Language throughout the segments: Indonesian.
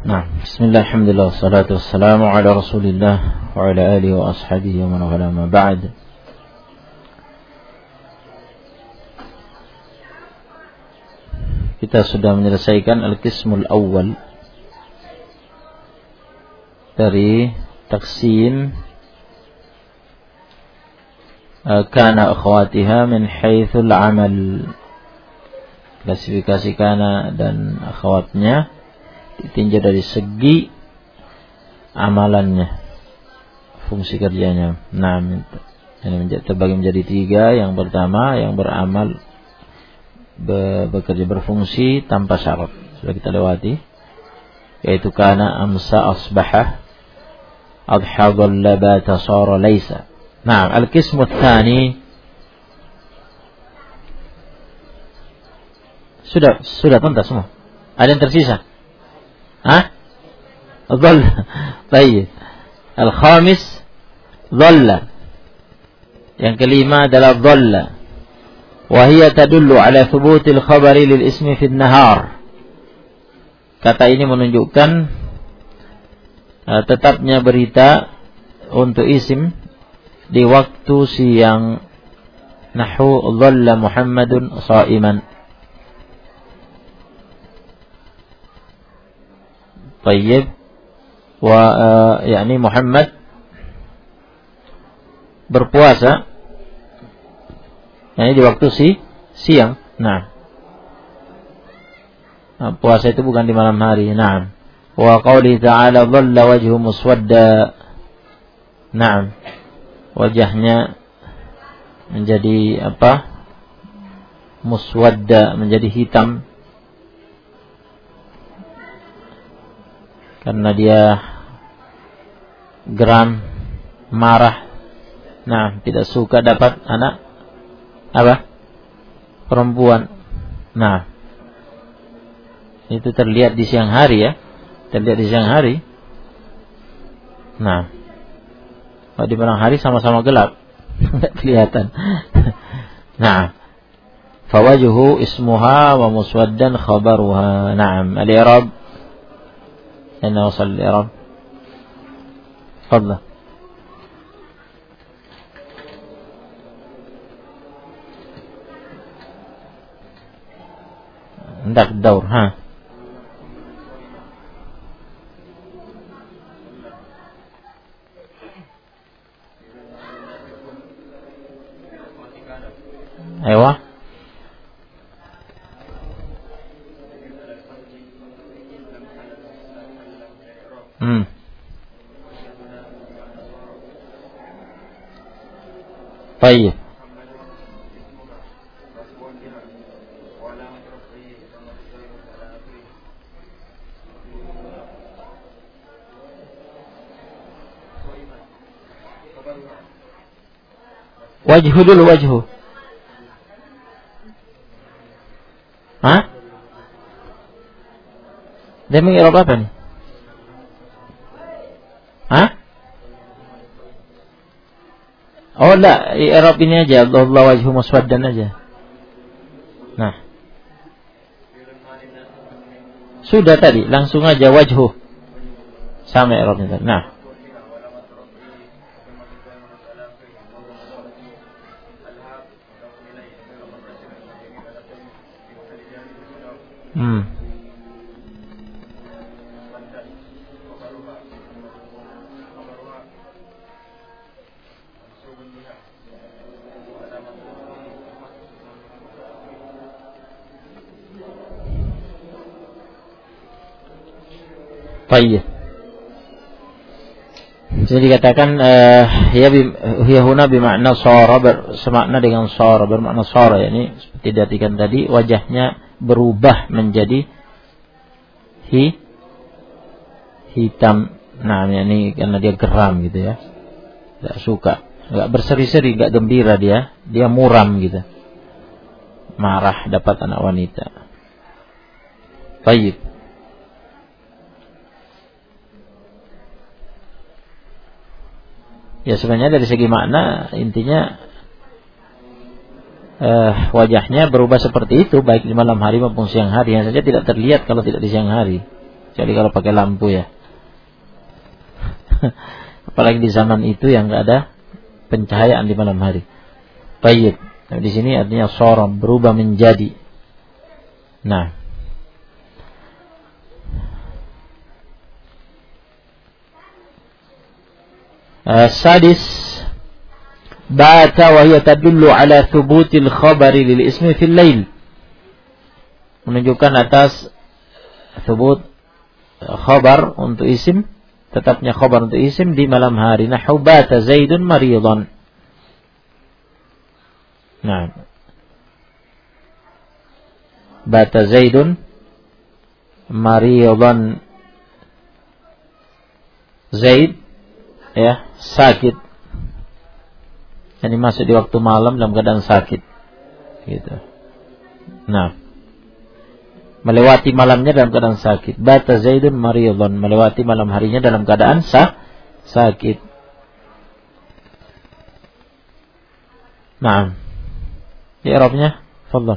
Nah, bismillah, alhamdulillah, salatu wassalamu ala rasulillah wa ala alihi wa ashabihi wa man wala ma ba'd. Kita sudah menyelesaikan al-qismul awal dari taksim kana akhwatiha min haitsul amal. Klasifikasi kana dan akhwatnya ditinjau dari segi amalannya, fungsi kerjanya. Nah, ini terbagi menjadi tiga. Yang pertama, yang beramal, bekerja, berfungsi tanpa syarat, sudah kita lewati, yaitu kana, amsa, asbahah, adha, dhalla, bata, sara, laisa. Nah, al-qismu tsani sudah tuntas semua. Ada yang tersisa? ضل. طيب. Al-khamis dhalla. Yang kelima adalah dhalla. Wa hiya tadullu ala thubutil khabari lil ismi fi an-nahar. Kata ini menunjukkan tetapnya berita untuk isim di waktu siang. Nahu dhalla Muhammadun sha'iman. Tayyib. Wa yakni Muhammad berpuasa, yakni di waktu siang. Nah, puasa itu bukan di malam hari. Nah, wa qauli ta'ala dhalla wajhu muswadda. Nah, wajahnya menjadi apa? Muswadda, menjadi hitam. Karena dia geram, marah. Nah, tidak suka dapat anak apa? Perempuan. Nah, itu terlihat di siang hari ya. Terlihat di siang hari. Nah, kalau di malam hari sama-sama gelap. Tidak kelihatan. Nah, fawajuhu ismuha wa muswaddan khabaruha. Naam, al-i'rab. أين وصل الإعراب؟ تفضل. عندك الدور. ها أيوة. طيب. وجه dulu, wajhu. Dia mengira apa nih? Oh enggak, i'rab ini aja, Allah wajhu muswaddan aja. Nah, sudah tadi, langsung aja wajhu sama i'rabnya. Nah, Tayyib. Jadi dikatakan ya huna bimakna shara, semakna dengan shara, bermakna shara, yakni seperti diartikan tadi, wajahnya berubah menjadi hitam. Nah, yakni karena dia geram gitu ya. Enggak suka, enggak berseri-seri, enggak gembira dia muram gitu. Marah dapat anak wanita. Tayyib. Ya sebenarnya dari segi makna intinya wajahnya berubah seperti itu baik di malam hari maupun siang hari, yang saja tidak terlihat kalau tidak di siang hari. Jadi kalau pakai lampu ya. Apalagi di zaman itu yang enggak ada pencahayaan di malam hari. Baik. Nah, di sini artinya sara, berubah menjadi. Nah. Sadis bata wa hiya tadullu ala thubutil khabari lil ismi fil lail. Menunjukkan atas thubut khabar untuk isim, tetapnya khabar untuk isim di malam hari. Nahu bata Zaidun maridan. Nah. Bata Zaidun maridan. Zaid ya, sakit. Jadi masuk di waktu malam dalam keadaan sakit. Gitu. Nah, melewati malamnya dalam keadaan sakit. Bata Zaidun maridan, melewati malam harinya dalam keadaan sakit. Nah, i'rabnya, fadhal.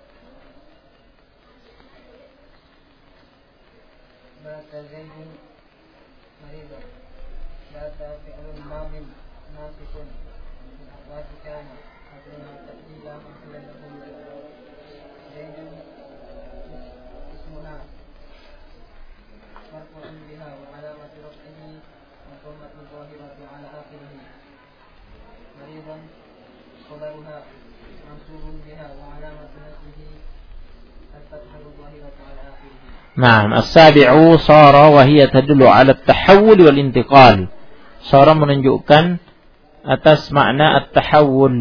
Nah, as-sabi'u sara wa hiya tadullu 'ala at-tahawul wal intiqal. Sara menunjukkan atas makna at-tahawul.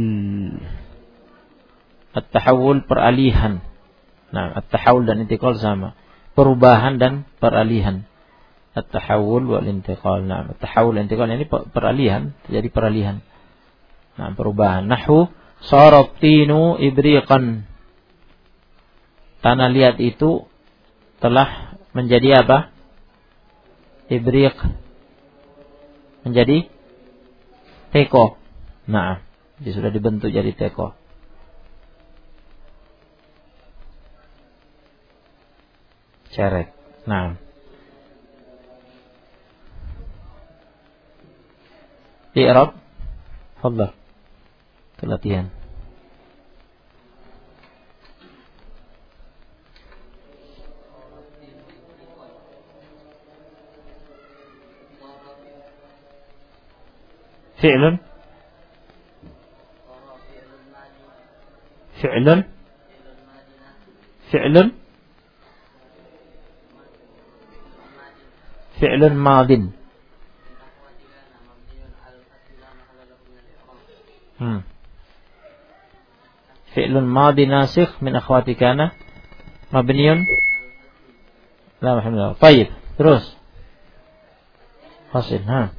At-tahawul peralihan. Nah, at-tahawul dan intiqal sama. Perubahan dan peralihan. At-tahawul wal intiqal. Nah, at-tahawul dan intiqal ini peralihan, terjadi peralihan. Nah, perubahan. Nahwu sara tinu ibriqan. Tanah liat itu telah menjadi apa? Ibriq. Menjadi teko. Nah, dia sudah dibentuk jadi teko. Cerek. Nah. I'rab. Fadhal. Latihan. فعل فعل فعل فعل ماض فعل ماضي ناسخ من أخوات كان مبني لا محل له. طيب terus فصل ها.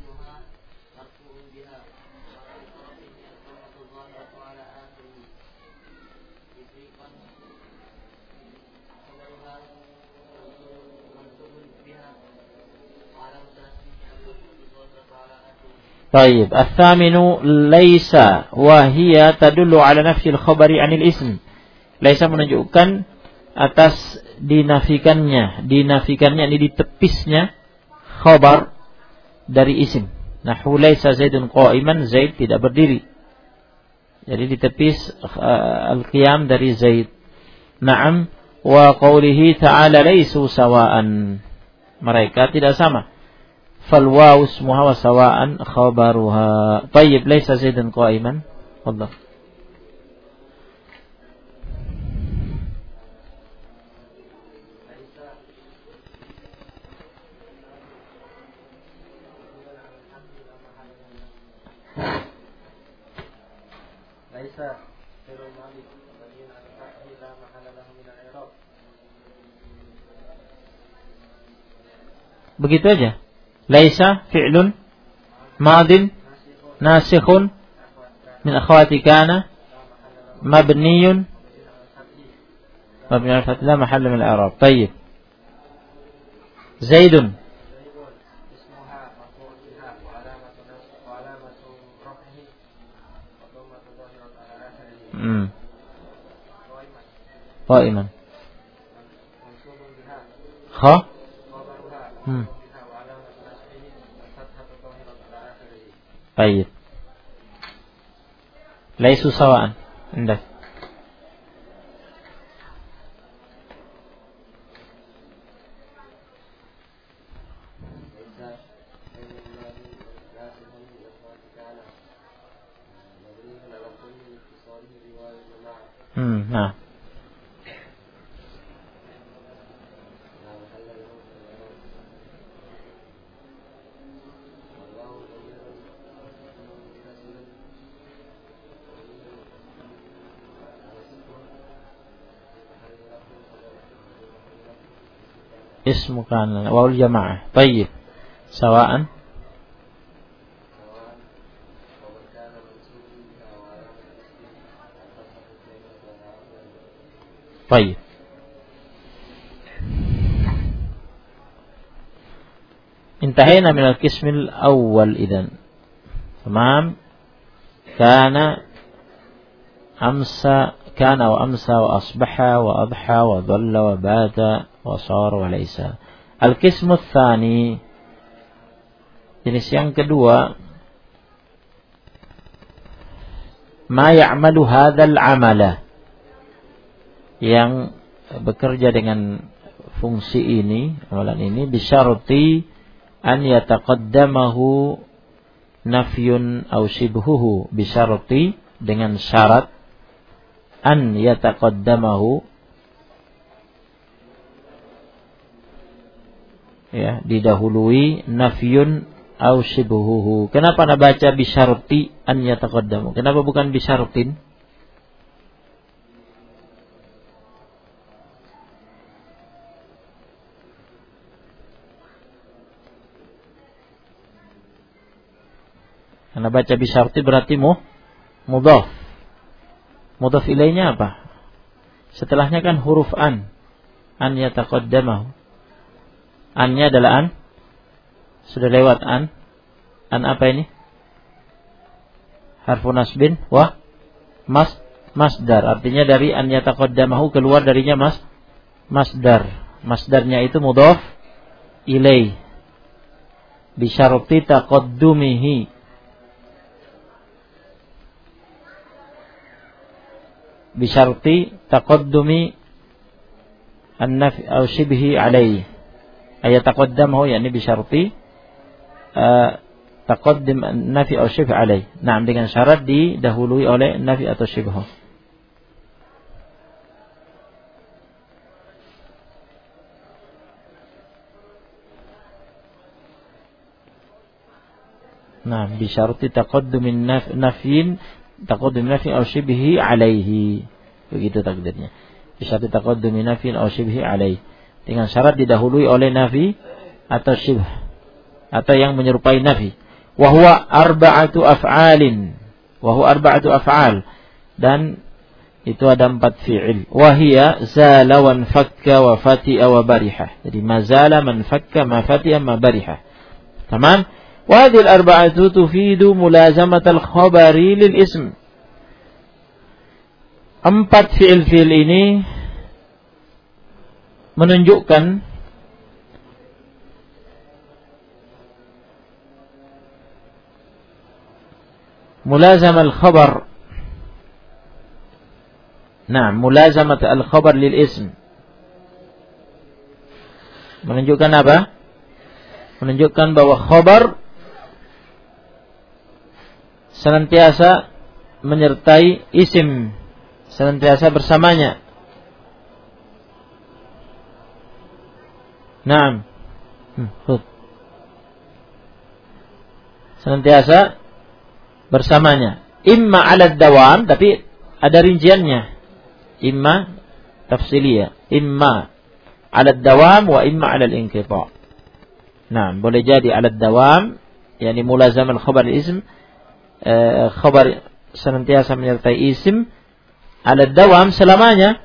طيب الثامن ليس وهي تدل على نفي الخبر عن الاسم. ليس menunjukkan atas dinafikannya ini ditepisnya khabar dari isim. Nahwu laisa Zaidun qa'iman, Zaid tidak berdiri. Jadi ditepis al-qiyam dari Zaid. Na'am wa qawlihi ta'ala laisu sawa'an. Mereka tidak sama. فالواو اسمها وسواء خبرها. طيب ليس زيد قائما. تفضل. ليس فعل ماضي مبني على الفتح لا محل له من الإعراب. Begitu aja. Laisa fi'lun madin nasikhun min akhwati kana mabniyun mabni al-fath la mahalla min al-i'rab. Tayyib. Zaidun qa'iman. Kha Baik. Laisu sawaan. Indah. Nah. اسم كان واو الجماعة. طيب سواء طيب انتهينا من القسم الأول إذن. تمام. كان أمسى كان وأمسى وأصبح وأضحى وظل وبات وصار وليس. Al-qismu tsani, jenis yang kedua, ma ya'malu hadzal amala, yang bekerja dengan fungsi ini, amalan ini, bisyarti an yataqaddamahu nafyun aw shibhuhu, bisyarti dengan syarat an yataqaddamahu, ya, didahului nafyun aw shibhuhu. Kenapa Anda baca bisyarti an yataqaddamu? Kenapa bukan bisyartin? Anda baca bisyarti berarti mudhaf. Mudhaf ilainya apa? Setelahnya kan huruf an yataqaddamahu. An-nya adalah an. Sudah lewat an. An apa ini? Harfu nasbin wa masdar. Artinya dari an yataqaddamahu keluar darinya masdar. Masdarnya itu mudhaf ilai. Bisyarti taqaddumihi. Bisyarti taqaddumi an-nafi aw shibhi alaihi. Ayat taqaddamahu yakni bisyarti taqaddim an-nafi aw shibh alaihi. Nah, dengan syarat didahului oleh nafi atau shibh. Nah, bisyarti taqaddumin nafyin taqaddum nafi aw shibhi alaihi. Begitu takdirnya. Bisyarti taqaddumi nafyin aw shibhi alaihi. Dengan syarat didahului oleh nafi atau shibh atau yang menyerupai nafi. Wa huwa arba'atu af'alin. Wa huwa arba'atu af'al. Dan itu ada 4 fi'il. Wa hiya zala wa fakka wa fati'a wa bariha. Jadi mazala, man fakka, ma fati'a, ma bariha. Tamam? Wa hadhihi al-arba'atu tufidu mulazamatal khabari lil ism. 4 fi'il-fi'il ini menunjukkan mulazam al-khabar. Nah, mulazamat al-khabar lil ism. Menunjukkan apa? Menunjukkan bahwa khabar senantiasa menyertai isim, senantiasa bersamanya. Naam. Senantiasa bersamanya. Imma 'ala dawam, tapi ada rinciannya. Imma tafsiliyah, imma 'ala dawam wa imma 'ala al-inqita'. Nah, boleh jadi 'ala dawam, yakni mulazam al-khabar ism, khabar senantiasa menyertai isim, 'ala dawam selamanya.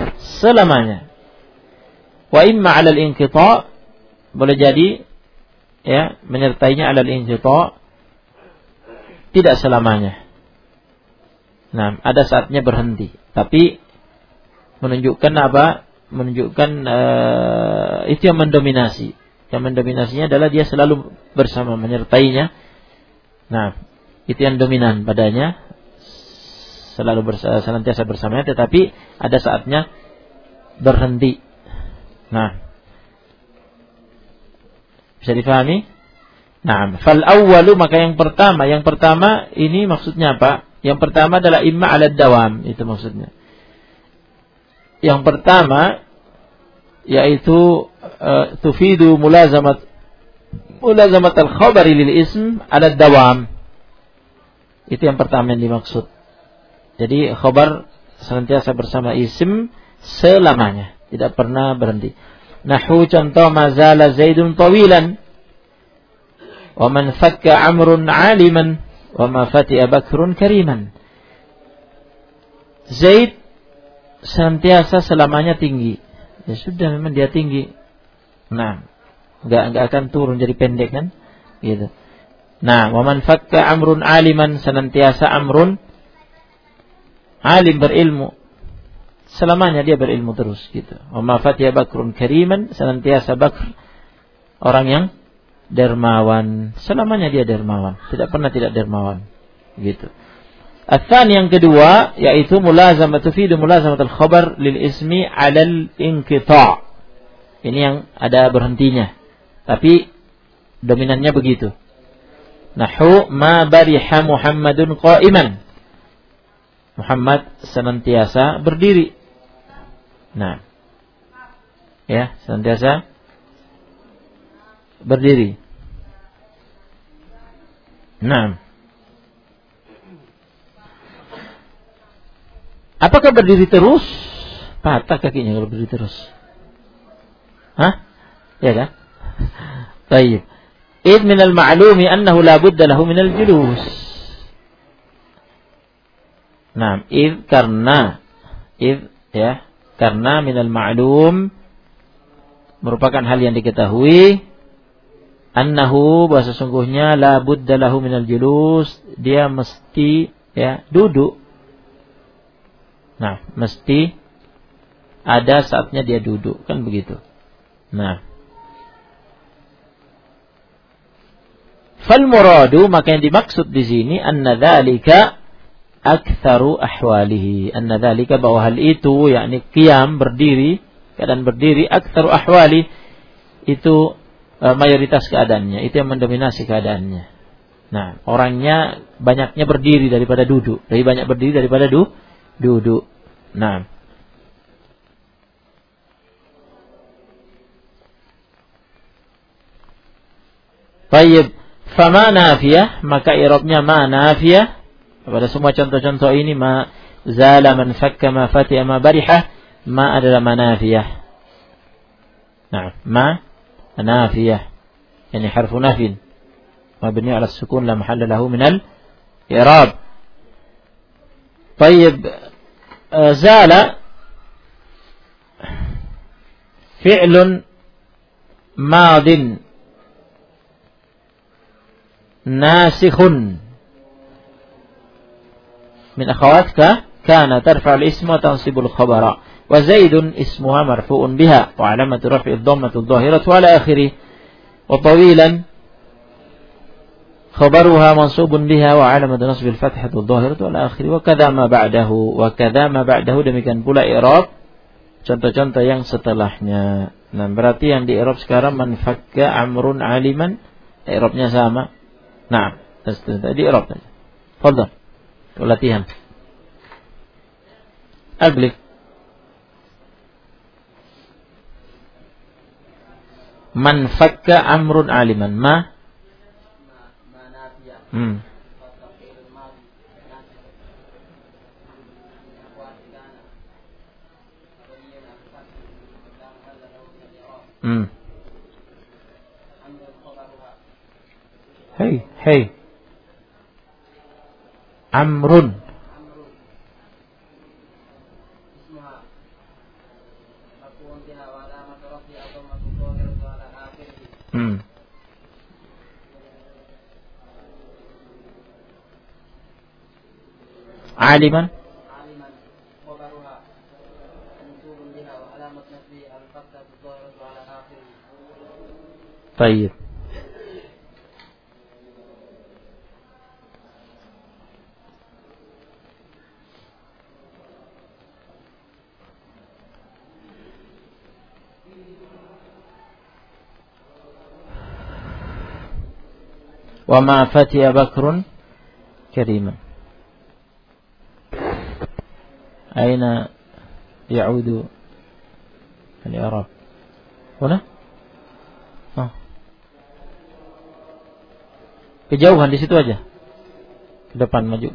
Wa imma 'ala al-inqita', boleh jadi ya menyertainya 'ala al-inqita', tidak selamanya. Nah, ada saatnya berhenti, tapi menunjukkan apa? Menunjukkan itu yang mendominasi. Yang mendominasinya adalah dia selalu bersama, menyertainya. Nah, itu yang dominan padanya, senantiasa bersamanya, tetapi ada saatnya berhenti. Nah, bisa difahami? Nah, fal awwalu, maka yang pertama ini maksudnya apa? Yang pertama adalah imma 'ala dawam, itu maksudnya. Yang pertama yaitu tufidu mulazamat al-khabari lil ism 'ala dawam. Itu yang pertama yang dimaksud. Jadi khabar senantiasa bersama isim selamanya, tidak pernah berhenti. Nahu contoh, mazala Zaidun tawilan wa man fakka Amrun 'aliman wa ma fati'a Bakrun kariman. Zaid senantiasa selamanya tinggi. Ya sudah, memang dia tinggi. Nah, enggak akan turun jadi pendek kan? Gitu. Nah, wa man fakka Amrun 'aliman, senantiasa Amrun alim, berilmu. Selamanya dia berilmu terus gitu. Wa ma fatiha Bakrun kariman, senantiasa Bakr orang yang dermawan. Selamanya dia dermawan, tidak pernah tidak dermawan. Gitu. Ats-tsani, yang kedua, yaitu mulazamatu fi mulazamatul khabar lil ismi 'alal inqita'. Ini yang ada berhentinya. Tapi dominannya begitu. Nahu ma bariha Muhammadun qa'iman. Muhammad senantiasa berdiri. Nah, ya, senantiasa berdiri. Nah, apakah berdiri terus? Patah kakinya kalau berdiri terus. Hah? Ya kan? Baik. Id min al-ma'lumi annahu la budda lahu min al-julus. Nah, karena minal ma'lum merupakan hal yang diketahui, annahu, bahwa sesungguhnya la budda lahu minal julus, dia mesti duduk. Nah, mesti ada saatnya dia duduk, kan begitu. Nah, fal muradu, maka yang dimaksud di sini anna dzalika aktsaru ahwalihi, anna dzalika, bahwa hal itu, yakni qiyam, berdiri, keadaan berdiri, aktsaru ahwali, itu mayoritas keadaannya, itu yang mendominasi keadaannya. Nah, orangnya banyaknya berdiri daripada duduk, lebih banyak berdiri daripada duduk. Nah, baik, fama nafiyah, maka i'rabnya ma nafiyah. Pada semua contoh-contoh ini, ma zala, man fakka, ma fatiha, ma barihah, ma adalah manafiyah. Nah, ma nafiyah, yani harfu nafin mabni ala sukun la mahalla lahu min al-i'rab. Baik, zala fi'lun madin nasikhun min akhawatka kana tarfa al-ism wa tansibul khabara wa zaidun ismuha marfu'un biha wa alamatu raf'i ad-dhammatu adh-dhahiratu ala akhirih wa tawilan khabaruha mansubun biha wa alamatu nasbi al-fathatu adh-dhahiratu ala akhirih wa kadza ma ba'dahu, demikian pula i'rab contoh-contoh yang setelahnya. Nah, berarti yang di i'rab sekarang, man fakka Amrun 'aliman, i'rabnya sama. Nah, tadi i'rab saja. Fadhal. Latihan. Alblik. Man fakka Amrun 'aliman, ma Hey Amrun aliman Baik. Wa ma fatiha Bakrun kariman. Aina ya'udu al-i'rab? Huna? Kejauhan di situ aja. Ke depan maju.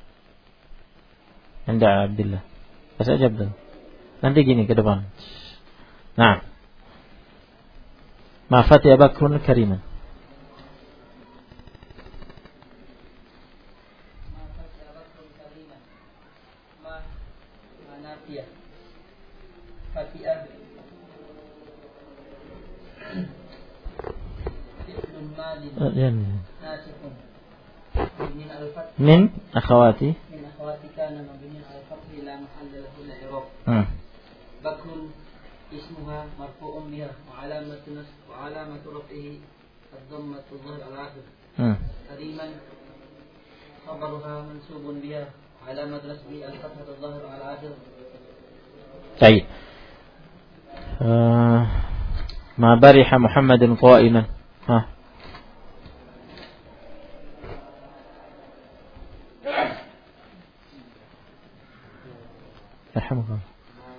Anda Abdullah. Pas aja Abdullah. Nanti gini ke depan. Nah. Ma fatiha Bakrun kariman. من أخواتي كان مبني على الفتح لا محل له من الإعراب. بكر اسمها مرفوع بها وعلامة رفعه الضمة الظاهر على الآخر. كريما خبرها منصوب بها وعلامة نصبه الفتحة الظاهر على الآخر. طيب. ما برح محمد قائما. يرحمك الله.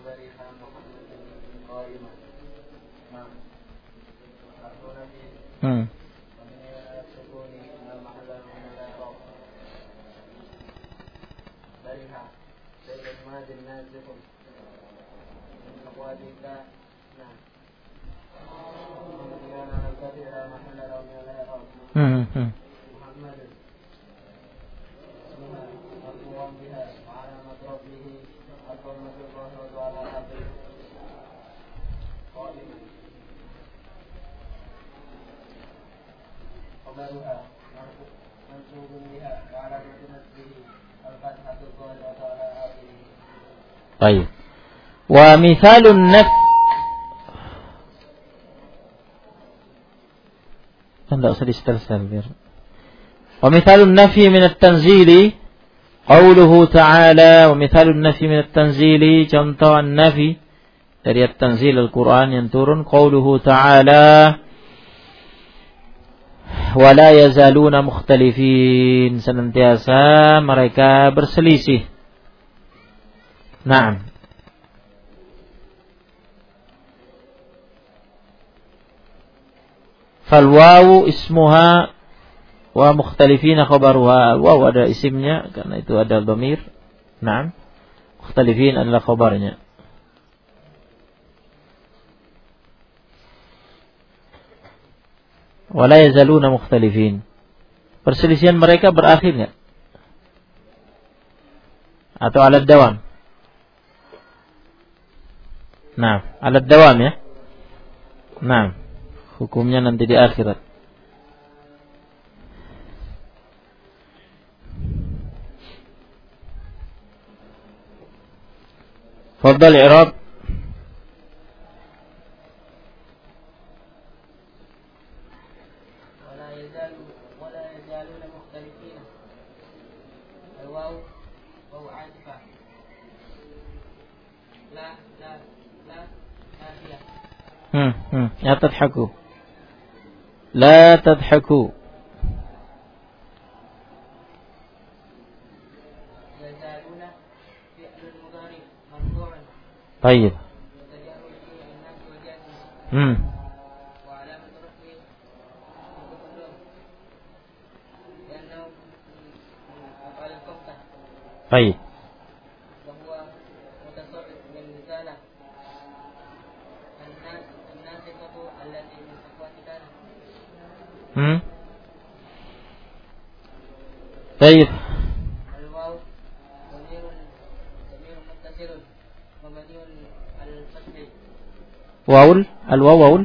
طيب. ومثال النفي tidak usah disetel-setel biar. ومثال النفي من التنزيل قوله تعالى ومثال النفي من التنزيل contoh النفي dari at-tanzil Al-Quran yang turun قوله تعالى ولا يزالون مختلفين senantiasa mereka berselisih. Naam. Falwawu ismuha wa mukhtalifina khabaruha. Waw ada isimnya karena itu ada dhamir. Naam. Mukhtalifin adalah khabarnya. Wala yazaluna mukhtalifin. Perselisihan mereka berakhir enggak? Atau alat dawam? Nah, alat dawam ya. Nah, hukumnya nanti di akhirat. Fadhal i'rab. ولا يزالون مختلفين. الواو واو عاطفة. لا لا تضحكوا. لا تضحكوا. يزالون فعل المضارع مرفوع. طيب. وعلامة رفعه لأنه أفعال الخمسة. طيب. وهو متصرف من رسالة الناسخة التي من أخوات كان. طيب. الواو ضمير متصل مبني على الفتح. الواو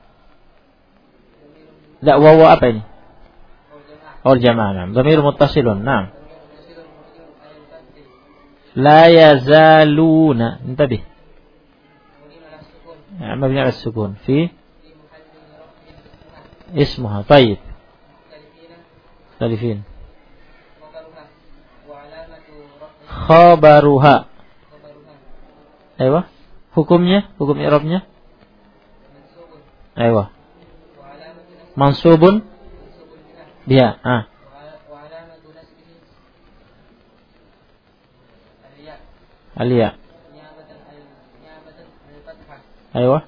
لا واو apa ini? الجماعة. نعم. ضمير متصل. نعم. لا يزالون. انتبه. مبني على السكون في ismuha. Baik. Salifin. Khabaruha. Aywa. Hukumnya, hukum i'rabnya? Aywa. Mansubun biha. Aliyah. Aywa.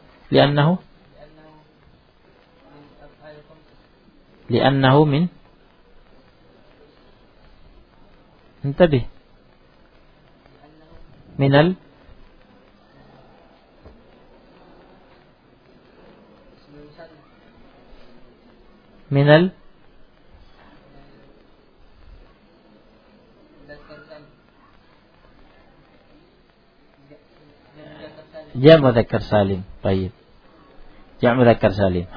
Li'annahu min انتبه من جمع مذكر سالم. طيب جمع مذكر سالم.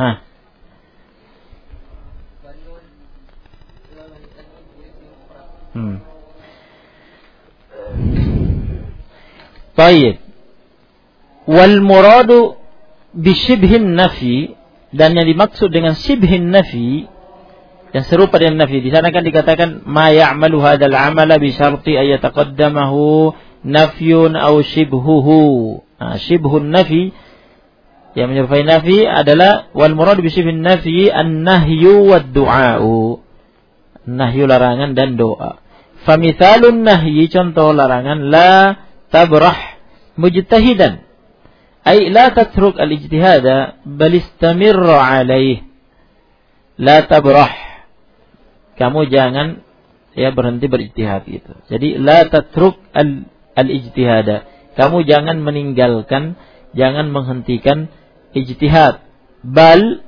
Baik. Wal muradu bisyibhin nafi, dan yang dimaksud dengan syibhin nafi yang serupa dengan nafi, di sana kan dikatakan ma ya'malu hadzal amala bi syarti ay yataqaddamahu nafyun aw shibhuhu. Syibhun nafi yang menyerupai nafi adalah wal muradu bisyibhin nafi an-nahyu wad du'a'u. Nahyu larangan dan doa. Famithalun nahyi, contoh larangan, la tabrah mujtahidan, ay la tatruk al-ijtihada bal istamir alaih. La tabrah, kamu jangan berhenti berijtihad gitu. Jadi la tatruk al-ijtihada, kamu jangan meninggalkan, jangan menghentikan ijtihad, bal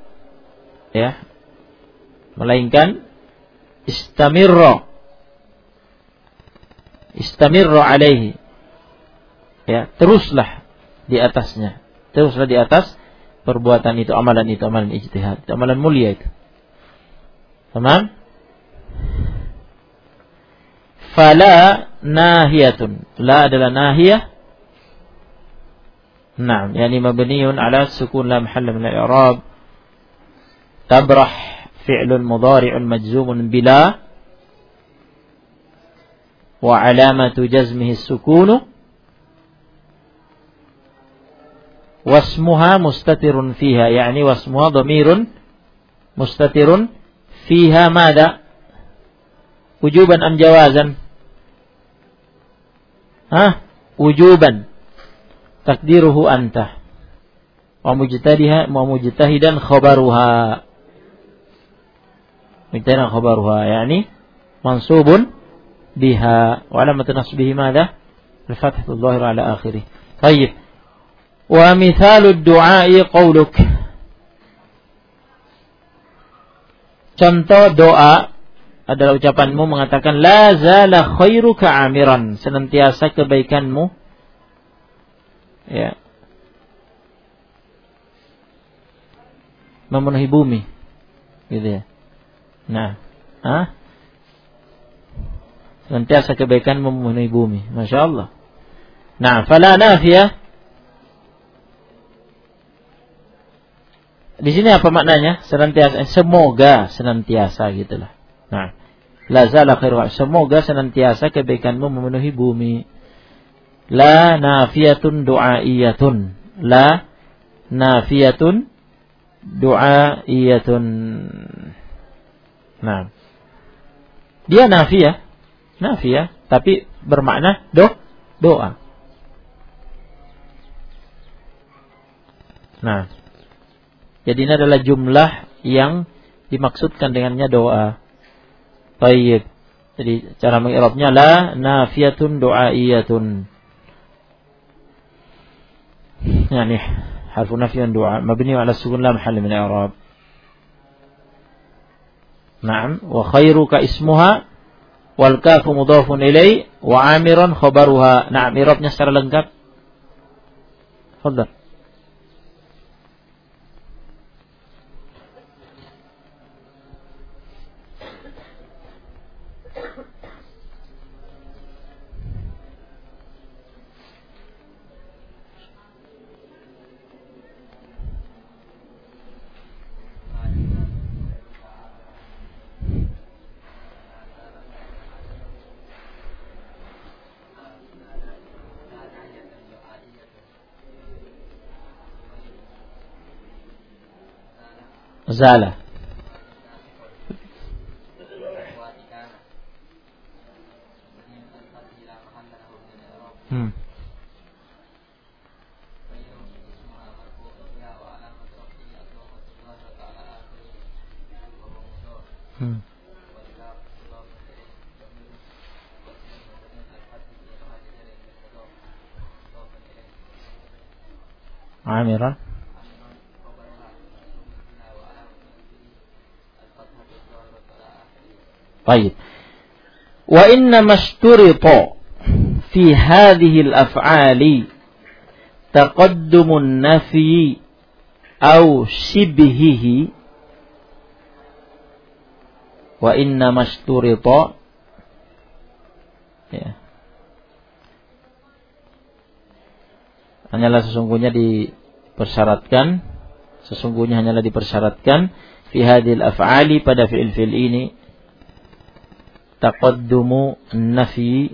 melainkan istamirra alaihi, teruslah di atasnya, teruslah di atas perbuatan itu, amalan ijtihad, itu amalan mulia itu. Tamam? Fala nahiyatun, la adalah nahiyah. Naam, yani mabniun ala sukun la mahalla min al-i'rab. Tabrah fi'lun mudhari'un majzumun bila, wa alamatu jazmihi as-sukunu, wasmuha mustatirun fiha, yani wasmuha dhamirun mustatirun fiha mada? Wujuban am jawazan? Wujuban. Takdiruhu anta. Wa mujtahidan khabaruha. Mujtahidan khabaruha, yani mansubun biha. Wa alamatu nasbihi mada? Al-fathatu adh-dhahira ala akhirih. Baik. Wa mithalud du'ai qauluk. Contoh doa adalah ucapanmu mengatakan la zala khairuka amiran, senantiasa kebaikanmu memenuhi bumi, gitu ya. Nah, senantiasa kebaikanmu memenuhi bumi, masya Allah. Nah, fala nafiyah. Di sini apa maknanya? Senantiasa, semoga senantiasa gitulah. Nah, la zala khairuka, semoga senantiasa kebaikanmu memenuhi bumi. La nafiyatun du'aiyatun. La nafiyatun du'aiyatun. Nah, dia nafiyah, tapi bermakna doa. Nah, jadi ini adalah jumlah yang dimaksudkan dengannya doa. Baik. Jadi cara mengi'rabnya la nafiyatun du'aiyatun. Yani harfu nafiyun du'a mabni ala sukun la mahall min i'rab. Naam, wa khairuka ismuha wal kafu mudhafun ilai wa amiran khabaruha. Naam, i'rabnya secara lengkap. Fadhal. Zala. Amiran. Baik. Wa inna mashturita fi hadhihi al-af'ali taqaddumun nafyi aw shibhihi. Wa inna mashturita, ya, hanyalah sesungguhnya dipersyaratkan fi hadhil af'ali, pada fi'il-fi'il ini, taqaddumu nafi,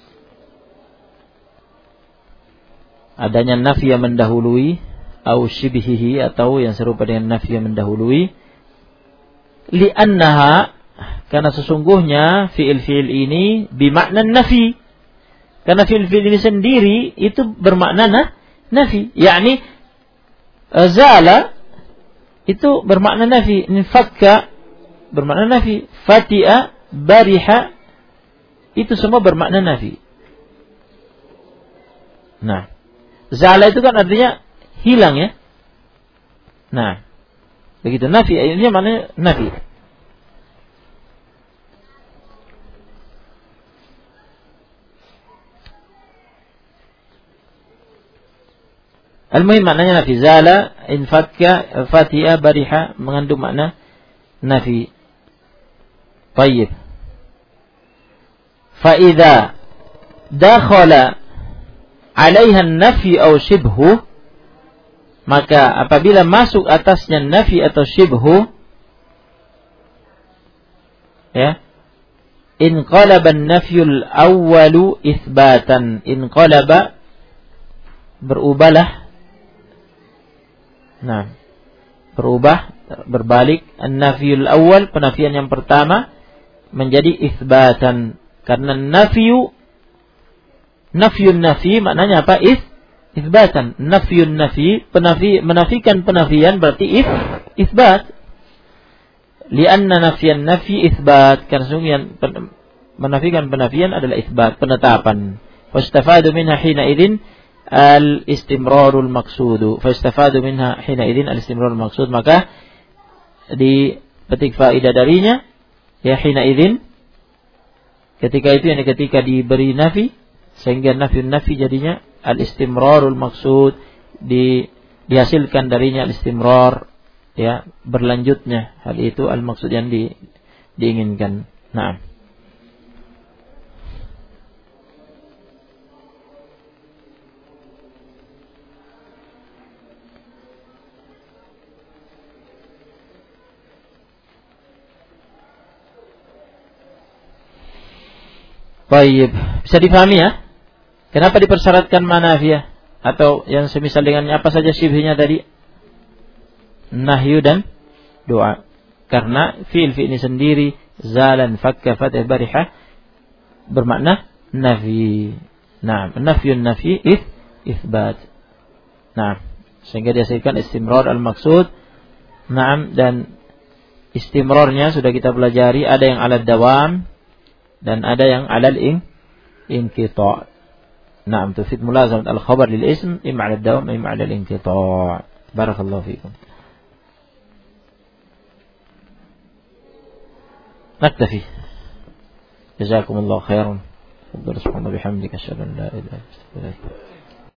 adanya nafi yang mendahului, au shibhihi, atau yang serupa dengan nafi yang mendahului, li'annaha, karena sesungguhnya fi'il-fi'il ini bimakna nafi, karena fi'il-fi'il ini sendiri itu bermakna nafi, yakni zala itu bermakna nafi, infakka bermakna nafi, fati'a, bariha, itu semua bermakna nafi. Nah, zala itu kan artinya hilang, ya. Nah, begitu, nafi ini maknanya nafi. Al-muhim maknanya nafi. Zala, infakka, fatiha, bariha mengandung makna nafi. Tayyib. Fa'idha dakhala 'alaiha an-nafi aw shibhu, maka apabila masuk atasnya nafi atau shibhu, ya, inqalaba an-nafyul awwalu itsbatan. Inqalaba, berubahlah. Nah, berubah, berbalik, an-nafyul awal, penafian yang pertama, menjadi itsbatan. Karena nafiyun nafi maknanya apa? Itsbatan. Nafyun nafi, menafikan penafian berarti itsbat. Lianna nafyan nafi itsbat, karena sungguh menafikan penafian adalah itsbat, penetapan. Fastafadu minha hina idzin al-istimrarul maqsudu. Fastafadu minha hina idzin al-istimrarul maqsud, maka dipetik faedah darinya, ya, hina idzin, ketika itu, yang ketika diberi nafi, sehingga nafiun nafi jadinya al-istimrarul maqsud, dihasilkan darinya al-istimrar, ya, berlanjutnya hal itu al-maqsud yang diinginkan. Nah, baik, bisa difahami, ya, kenapa dipersyaratkan manafiyah atau yang semisal dengannya, apa saja syibhnya tadi? Nahyu dan doa. Karena fi'il ini sendiri, zalan, fakka, fatih, barihah, bermakna nafi. Nah, nafyun nafi itsbat. Nah, sehingga dihasilkan istimrar al-maqsud. Nah, dan istimrarnya sudah kita pelajari, ada yang ala dawam dan ada yang alal inqita'. Naam, tufid mulazamat al-khabar lil ism imma 'ala ad-dawam imma 'ala al-inqita'. Barakallahu fiikum. Naktafi. Jazakumullahu khairan. Subhanallah bihamdika asyhadu an la ilaha illa anta astaghfiruka wa atubu ilaik.